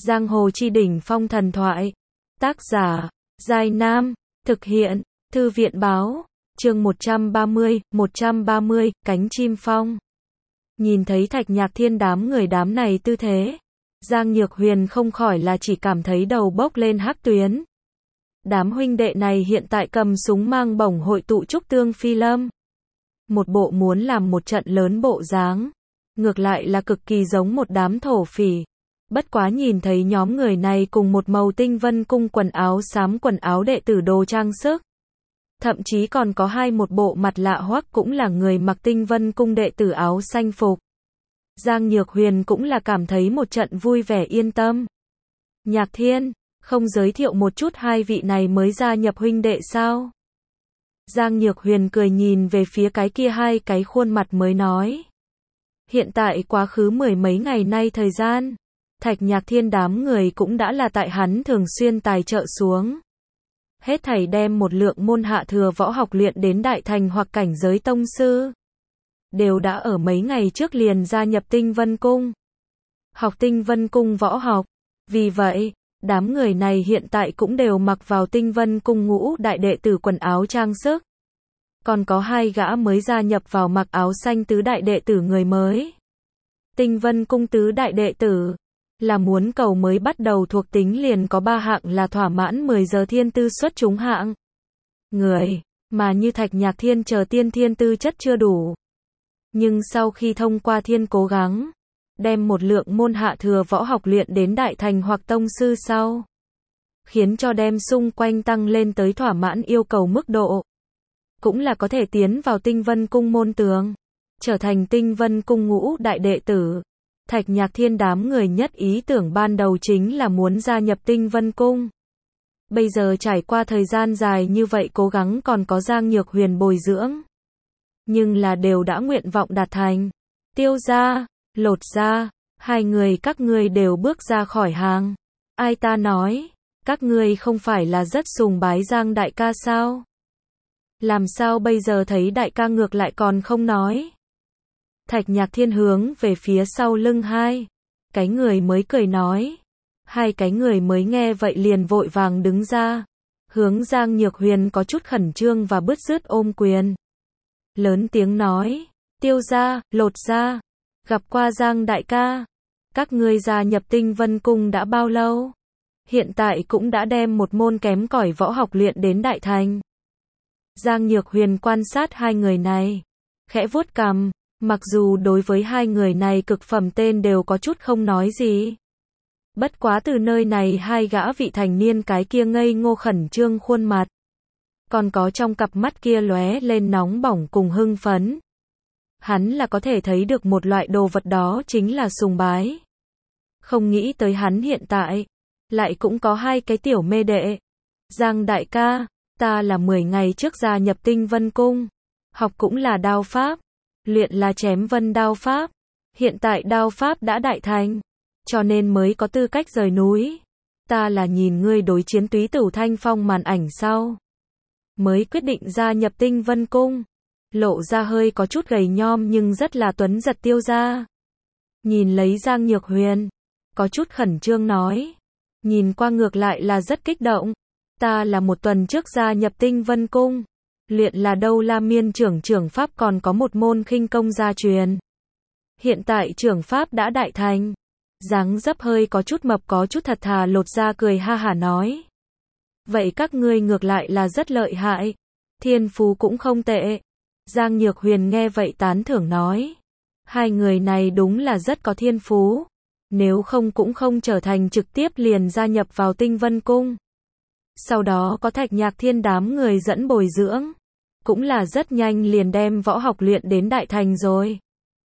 Giang hồ chi đỉnh phong thần thoại. Tác giả, Giai Nam. Thực hiện, Thư viện báo. Chương 130, cánh chim phong. Nhìn thấy Thạch Nhạc Thiên đám này tư thế, Giang Nhược Huyền không khỏi là chỉ cảm thấy đầu bốc lên hắc tuyến. Đám huynh đệ này hiện tại cầm súng mang bổng hội tụ trúc tương phi lâm. Một bộ muốn làm một trận lớn bộ dáng. Ngược lại là cực kỳ giống một đám thổ phỉ. Bất quá nhìn thấy nhóm người này cùng một màu Tinh Vân Cung quần áo xám, quần áo đệ tử đồ trang sức. Thậm chí còn có một bộ mặt lạ hoắc cũng là người mặc Tinh Vân Cung đệ tử áo xanh phục. Giang Nhược Huyền cũng là cảm thấy một trận vui vẻ yên tâm. Nhạc Thiên, không giới thiệu một chút hai vị này mới gia nhập huynh đệ sao? Giang Nhược Huyền cười nhìn về phía cái kia hai cái khuôn mặt mới nói. Hiện tại quá khứ mười mấy ngày nay thời gian, Thạch Nhạc Thiên đám người cũng đã là tại hắn thường xuyên tài trợ xuống. Hết thảy đem một lượng môn hạ thừa võ học luyện đến đại thành hoặc cảnh giới tông sư. Đều đã ở mấy ngày trước liền gia nhập Tinh Vân Cung. Học Tinh Vân Cung võ học. Vì vậy, đám người này hiện tại cũng đều mặc vào Tinh Vân Cung ngũ đại đệ tử quần áo trang sức. Còn có hai gã mới gia nhập vào mặc áo xanh tứ đại đệ tử người mới. Tinh Vân Cung tứ đại đệ tử là muốn cầu mới bắt đầu thuộc tính liền có 3 hạng là thỏa mãn 10 giờ thiên tư xuất chúng hạng. Người mà như Thạch Nhạc Thiên chờ tiên thiên tư chất chưa đủ. Nhưng sau khi thông qua thiên cố gắng, đem một lượng môn hạ thừa võ học luyện đến đại thành hoặc tông sư sau, khiến cho đem xung quanh tăng lên tới thỏa mãn yêu cầu mức độ. Cũng là có thể tiến vào Tinh Vân Cung môn tường, trở thành Tinh Vân Cung ngũ đại đệ tử. Thạch Nhạc Thiên đám người nhất ý tưởng ban đầu chính là muốn gia nhập Tinh Vân Cung. Bây giờ trải qua thời gian dài như vậy cố gắng còn có Giang Nhược Huyền bồi dưỡng. Nhưng là đều đã nguyện vọng đạt thành. Tiêu gia, Lột gia, hai người các ngươi đều bước ra khỏi hàng. Ai ta nói, các ngươi không phải là rất sùng bái Giang đại ca sao? Làm sao bây giờ thấy đại ca ngược lại còn không nói? Thạch Nhạc Thiên hướng về phía sau lưng hai cái người mới cười nói. Hai cái người mới nghe vậy liền vội vàng đứng ra, hướng Giang Nhược Huyền có chút khẩn trương và bứt rứt ôm quyền. Lớn tiếng nói, Tiêu gia, Lột gia, gặp qua Giang đại ca. Các ngươi gia nhập Tinh Vân Cung đã bao lâu? Hiện tại cũng đã đem một môn kém cỏi võ học luyện đến đại thành. Giang Nhược Huyền quan sát hai người này, khẽ vuốt cằm. Mặc dù đối với hai người này cực phẩm tên đều có chút không nói gì. Bất quá từ nơi này hai gã vị thành niên cái kia ngây ngô khẩn trương khuôn mặt. Còn có trong cặp mắt kia lóe lên nóng bỏng cùng hưng phấn. Hắn là có thể thấy được một loại đồ vật đó chính là sùng bái. Không nghĩ tới hắn hiện tại, lại cũng có hai cái tiểu mê đệ. Giang đại ca, ta là 10 ngày trước gia nhập Tinh Vân Cung. Học cũng là đao pháp. Luyện là chém vân đao pháp. Hiện tại đao pháp đã đại thành, cho nên mới có tư cách rời núi. Ta là nhìn ngươi đối chiến Túy Tửu Thanh Phong màn ảnh sau, mới quyết định gia nhập Tinh Vân Cung. Lộ ra hơi có chút gầy nhom nhưng rất là tuấn giật Tiêu gia. Nhìn lấy Giang Nhược Huyền, có chút khẩn trương nói. Nhìn qua ngược lại là rất kích động. Ta là một tuần trước gia nhập Tinh Vân Cung. Luyện là Đâu La Miên trưởng pháp còn có một môn khinh công gia truyền. Hiện tại trưởng pháp đã đại thành. Dáng dấp hơi có chút mập có chút thật thà Lột ra cười ha hả nói. Vậy các ngươi ngược lại là rất lợi hại. Thiên phú cũng không tệ. Giang Nhược Huyền nghe vậy tán thưởng nói. Hai người này đúng là rất có thiên phú. Nếu không cũng không trở thành trực tiếp liền gia nhập vào Tinh Vân Cung. Sau đó có Thạch Nhạc Thiên đám người dẫn bồi dưỡng. Cũng là rất nhanh liền đem võ học luyện đến đại thành rồi.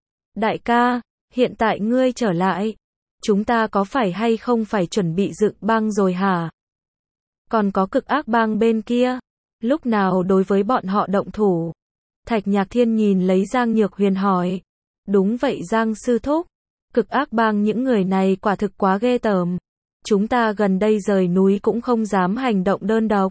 Đại ca, hiện tại ngươi trở lại. Chúng ta có phải hay không phải chuẩn bị dựng bang rồi hả? Còn có Cực Ác Bang bên kia. Lúc nào đối với bọn họ động thủ? Thạch Nhạc Thiên nhìn lấy Giang Nhược Huyền hỏi. Đúng vậy Giang sư thúc. Cực Ác Bang những người này quả thực quá ghê tởm. Chúng ta gần đây rời núi cũng không dám hành động đơn độc.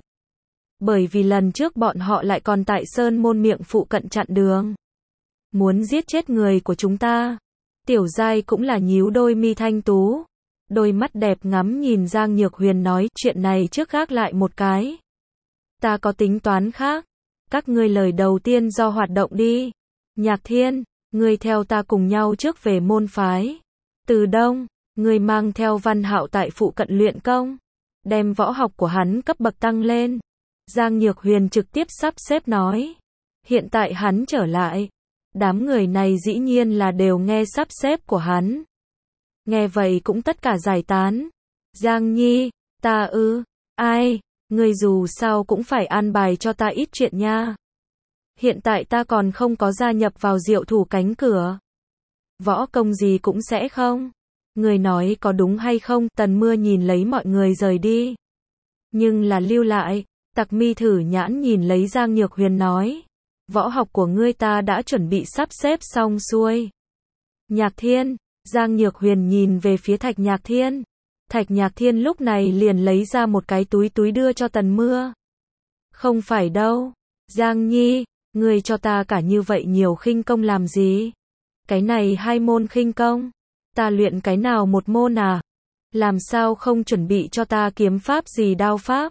Bởi vì lần trước bọn họ lại còn tại Sơn Môn miệng phụ cận chặn đường. Muốn giết chết người của chúng ta. Tiểu Giai cũng là nhíu đôi mi thanh tú. Đôi mắt đẹp ngắm nhìn Giang Nhược Huyền nói, chuyện này trước gác lại một cái. Ta có tính toán khác. Các ngươi lời đầu tiên do hoạt động đi. Nhạc Thiên, ngươi theo ta cùng nhau trước về môn phái. Từ Đông, ngươi mang theo Văn Hạo tại phụ cận luyện công. Đem võ học của hắn cấp bậc tăng lên. Giang Nhược Huyền trực tiếp sắp xếp nói. Hiện tại hắn trở lại. Đám người này dĩ nhiên là đều nghe sắp xếp của hắn. Nghe vậy cũng tất cả giải tán. Giang Nhi, ta ai, ngươi dù sao cũng phải an bài cho ta ít chuyện nha. Hiện tại ta còn không có gia nhập vào Diệu Thủ cánh cửa. Võ công gì cũng sẽ không. Người nói có đúng hay không? Tần Mưa nhìn lấy mọi người rời đi. Nhưng là lưu lại, Tặc Mi thử nhãn nhìn lấy Giang Nhược Huyền nói. Võ học của ngươi ta đã chuẩn bị sắp xếp xong xuôi. Nhạc Thiên, Giang Nhược Huyền nhìn về phía Thạch Nhạc Thiên. Thạch Nhạc Thiên lúc này liền lấy ra một cái túi đưa cho Tần Mưa. Không phải đâu. Giang Nhi, ngươi cho ta cả như vậy nhiều khinh công làm gì? Cái này 2 môn khinh công. Ta luyện cái nào một môn à? Làm sao không chuẩn bị cho ta kiếm pháp gì đao pháp?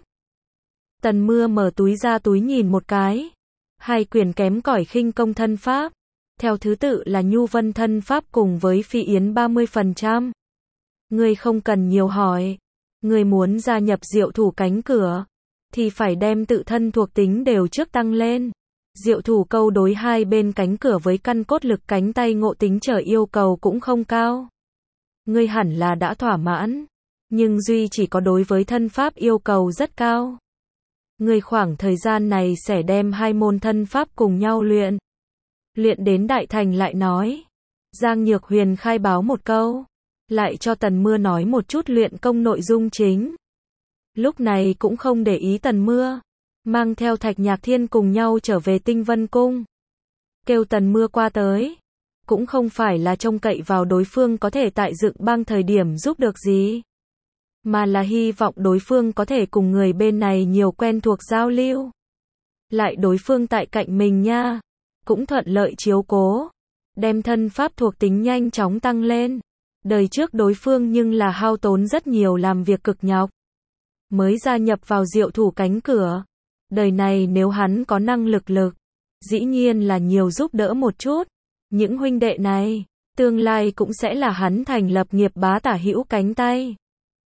Tần Mưa mở túi ra túi nhìn một cái. 2 quyển kém cỏi khinh công thân pháp. Theo thứ tự là Nhu Vân thân pháp cùng với Phi Yến 30%. Ngươi không cần nhiều hỏi. Ngươi muốn gia nhập Diệu Thủ cánh cửa, thì phải đem tự thân thuộc tính đều trước tăng lên. Diệu Thủ câu đối hai bên cánh cửa với căn cốt lực cánh tay ngộ tính trở yêu cầu cũng không cao. Ngươi hẳn là đã thỏa mãn. Nhưng duy chỉ có đối với thân pháp yêu cầu rất cao. Ngươi khoảng thời gian này sẽ đem 2 môn thân pháp cùng nhau luyện. Luyện đến đại thành lại nói. Giang Nhược Huyền khai báo một câu. Lại cho Tần Mưa nói một chút luyện công nội dung chính. Lúc này cũng không để ý Tần Mưa. Mang theo Thạch Nhạc Thiên cùng nhau trở về Tinh Vân Cung. Kêu Tần Mưa qua tới. Cũng không phải là trông cậy vào đối phương có thể tại dựng bang thời điểm giúp được gì. Mà là hy vọng đối phương có thể cùng người bên này nhiều quen thuộc giao lưu. Lại đối phương tại cạnh mình nha. Cũng thuận lợi chiếu cố. Đem thân pháp thuộc tính nhanh chóng tăng lên. Đời trước đối phương nhưng là hao tốn rất nhiều làm việc cực nhọc. Mới gia nhập vào Diệu Thủ cánh cửa. Đời này nếu hắn có năng lực, dĩ nhiên là nhiều giúp đỡ một chút. Những huynh đệ này, tương lai cũng sẽ là hắn thành lập nghiệp bá tả hữu cánh tay.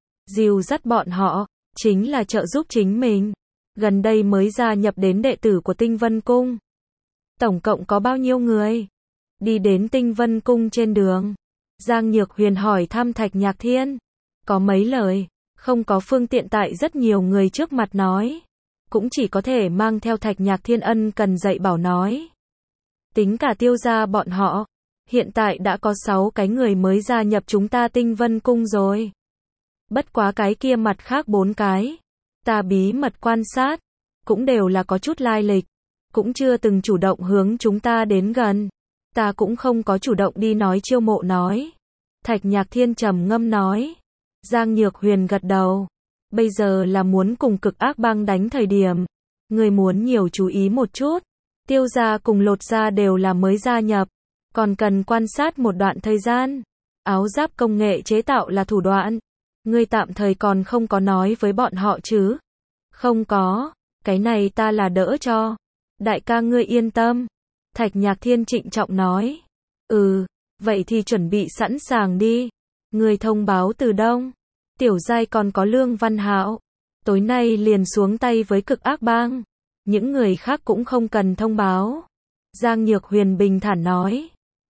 Dìu dắt bọn họ, chính là trợ giúp chính mình. Gần đây mới gia nhập đến đệ tử của Tinh Vân Cung. Tổng cộng có bao nhiêu người? Đi đến Tinh Vân Cung trên đường. Giang Nhược Huyền hỏi thăm Thạch Nhạc Thiên. Có mấy lời, không có phương tiện tại rất nhiều người trước mặt nói. Cũng chỉ có thể mang theo Thạch Nhạc Thiên ân cần dạy bảo nói. Tính cả Tiêu gia bọn họ, hiện tại đã có 6 cái người mới gia nhập chúng ta Tinh Vân Cung rồi. Bất quá cái kia mặt khác 4 cái, ta bí mật quan sát, cũng đều là có chút lai lịch, cũng chưa từng chủ động hướng chúng ta đến gần. Ta cũng không có chủ động đi nói chiêu mộ nói. Thạch Nhạc Thiên trầm ngâm nói. Giang Nhược Huyền gật đầu. Bây giờ là muốn cùng Cực Ác Bang đánh thời điểm. Người muốn nhiều chú ý một chút. Tiêu gia cùng Lột gia đều là mới gia nhập. Còn cần quan sát một đoạn thời gian. Áo giáp công nghệ chế tạo là thủ đoạn. Ngươi tạm thời còn không có nói với bọn họ chứ? Không có. Cái này ta là đỡ cho. Đại ca ngươi yên tâm. Thạch Nhạc Thiên trịnh trọng nói. Vậy thì chuẩn bị sẵn sàng đi. Người thông báo Từ Đông. Tiểu giai còn có Lương Văn Hạo. Tối nay liền xuống tay với Cực Ác Bang. Những người khác cũng không cần thông báo. Giang Nhược Huyền bình thản nói.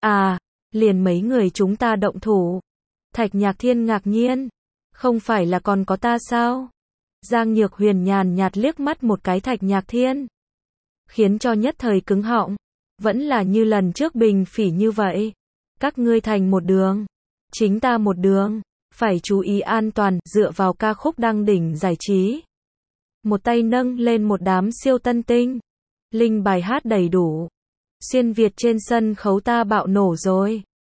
Liền mấy người chúng ta động thủ. Thạch Nhạc Thiên ngạc nhiên. Không phải là còn có ta sao? Giang Nhược Huyền nhàn nhạt liếc mắt một cái Thạch Nhạc Thiên. Khiến cho nhất thời cứng họng. Vẫn là như lần trước bình phỉ như vậy. Các ngươi thành một đường. Chính ta một đường. Phải chú ý an toàn, dựa vào ca khúc đăng đỉnh giải trí. Một tay nâng lên một đám siêu tân tinh. Linh bài hát đầy đủ. Xuyên Việt trên sân khấu ta bạo nổ rồi.